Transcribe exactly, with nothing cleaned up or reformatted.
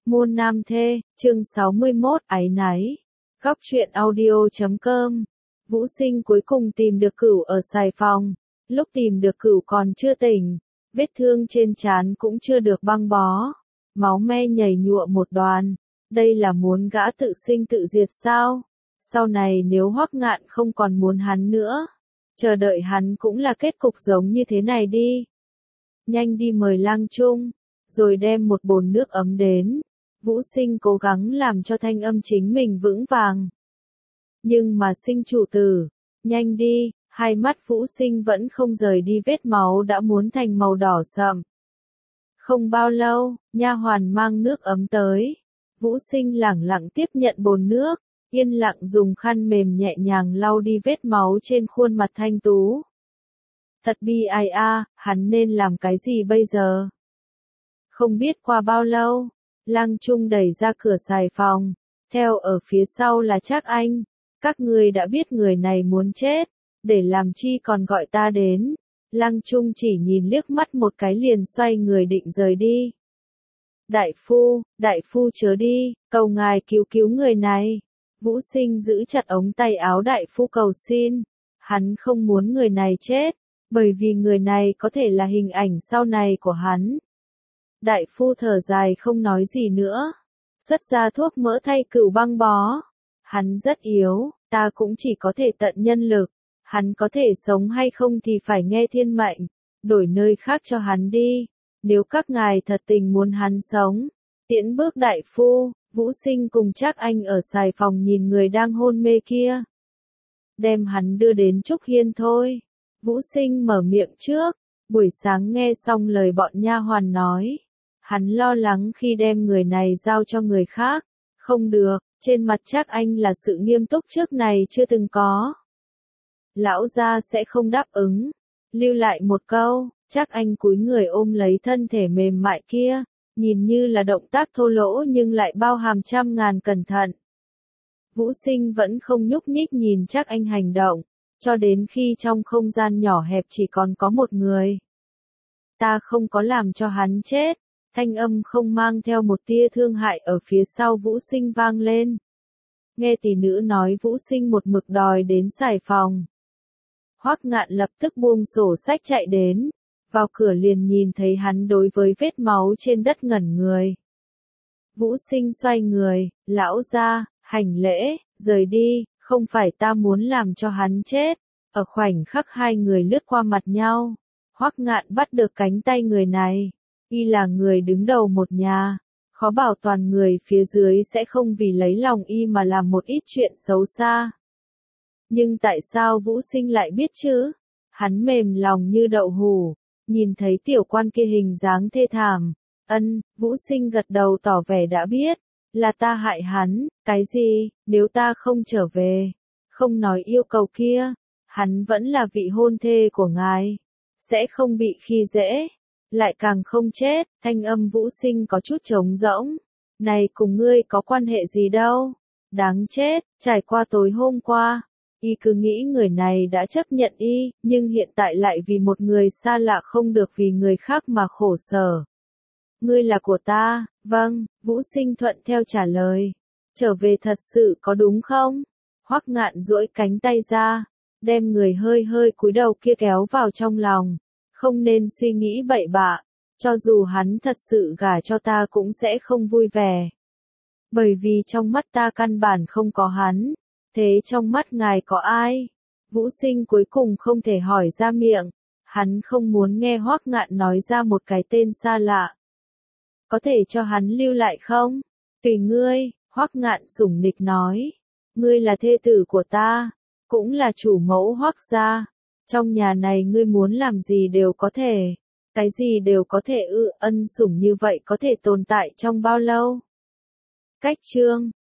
Môn nam thê, chương sáu mươi mốt, áy náy. Góc truyện audio chấm com. Vũ Sinh cuối cùng tìm được Cửu ở Sài Phòng. Lúc tìm được Cửu còn chưa tỉnh, vết thương trên trán cũng chưa được băng bó. Máu me nhảy nhụa một đoàn. Đây là muốn gã tự sinh tự diệt sao? Sau này nếu Hoắc Ngạn không còn muốn hắn nữa, chờ đợi hắn cũng là kết cục giống như thế này đi. Nhanh đi mời Lang Trung, rồi đem một bồn nước ấm đến. Vũ Sinh cố gắng làm cho thanh âm chính mình vững vàng. Nhưng mà Sinh chủ tử, nhanh đi, hai mắt Vũ Sinh vẫn không rời đi vết máu đã muốn thành màu đỏ sậm. Không bao lâu, nha hoàn mang nước ấm tới. Vũ Sinh lẳng lặng tiếp nhận bồn nước, yên lặng dùng khăn mềm nhẹ nhàng lau đi vết máu trên khuôn mặt thanh tú. Thật bi ai a, hắn nên làm cái gì bây giờ? Không biết qua bao lâu, Lang Trung đẩy ra cửa Sài Phòng, theo ở phía sau là Trác Anh. Các ngươi đã biết người này muốn chết, để làm chi còn gọi ta đến. Lang Trung chỉ nhìn liếc mắt một cái liền xoay người định rời đi. Đại phu, đại phu chớ đi, cầu ngài cứu cứu người này. Vũ Sinh giữ chặt ống tay áo đại phu cầu xin. Hắn không muốn người này chết, bởi vì người này có thể là hình ảnh sau này của hắn. Đại phu thở dài không nói gì nữa, xuất ra thuốc mỡ thay Cửu băng bó. Hắn rất yếu, ta cũng chỉ có thể tận nhân lực, hắn có thể sống hay không thì phải nghe thiên mệnh, đổi nơi khác cho hắn đi, nếu các ngài thật tình muốn hắn sống. Tiễn bước đại phu, Vũ Sinh cùng Trác Anh ở Sài Phòng nhìn người đang hôn mê kia. Đem hắn đưa đến Trúc Hiên thôi. Vũ Sinh mở miệng trước, buổi sáng nghe xong lời bọn nha hoàn nói. Hắn lo lắng khi đem người này giao cho người khác. Không được, trên mặt Trác Anh là sự nghiêm túc trước này chưa từng có. Lão gia sẽ không đáp ứng. Lưu lại một câu, Trác Anh cúi người ôm lấy thân thể mềm mại kia, nhìn như là động tác thô lỗ nhưng lại bao hàm trăm ngàn cẩn thận. Vũ Sinh vẫn không nhúc nhích nhìn Trác Anh hành động, cho đến khi trong không gian nhỏ hẹp chỉ còn có một người. Ta không có làm cho hắn chết. Thanh âm không mang theo một tia thương hại ở phía sau Vũ Sinh vang lên. Nghe tỷ nữ nói Vũ Sinh một mực đòi đến Sài Phòng. Hoắc Ngạn lập tức buông sổ sách chạy đến, vào cửa liền nhìn thấy hắn đối với vết máu trên đất ngẩn người. Vũ Sinh xoay người, lão gia, hành lễ, rời đi, không phải ta muốn làm cho hắn chết. Ở khoảnh khắc hai người lướt qua mặt nhau, Hoắc Ngạn bắt được cánh tay người này. Y là người đứng đầu một nhà, khó bảo toàn người phía dưới sẽ không vì lấy lòng y mà làm một ít chuyện xấu xa. Nhưng tại sao Vũ Sinh lại biết chứ? Hắn mềm lòng như đậu hũ, nhìn thấy tiểu quan kia hình dáng thê thảm. Ân, Vũ Sinh gật đầu tỏ vẻ đã biết, là ta hại hắn. Cái gì? Nếu ta không trở về, không nói yêu cầu kia, hắn vẫn là vị hôn thê của ngài, sẽ không bị khi dễ. Lại càng không chết. Thanh âm Vũ Sinh có chút trống rỗng. Này cùng ngươi có quan hệ gì đâu. Đáng chết, trải qua tối hôm qua, y cứ nghĩ người này đã chấp nhận y, nhưng hiện tại lại vì một người xa lạ không được vì người khác mà khổ sở. Ngươi là của ta, vâng, Vũ Sinh thuận theo trả lời. Trở về thật sự có đúng không? Hoắc Ngạn duỗi cánh tay ra, đem người hơi hơi cúi đầu kia kéo vào trong lòng. Không nên suy nghĩ bậy bạ, cho dù hắn thật sự gả cho ta cũng sẽ không vui vẻ. Bởi vì trong mắt ta căn bản không có hắn, thế trong mắt ngài có ai? Vũ Sinh cuối cùng không thể hỏi ra miệng, hắn không muốn nghe Hoắc Ngạn nói ra một cái tên xa lạ. Có thể cho hắn lưu lại không? Tùy ngươi, Hoắc Ngạn sủng nịch nói. Ngươi là thê tử của ta, cũng là chủ mẫu Hoắc gia. Trong nhà này ngươi muốn làm gì đều có thể, cái gì đều có thể ư, ân sủng như vậy có thể tồn tại trong bao lâu? Cách chương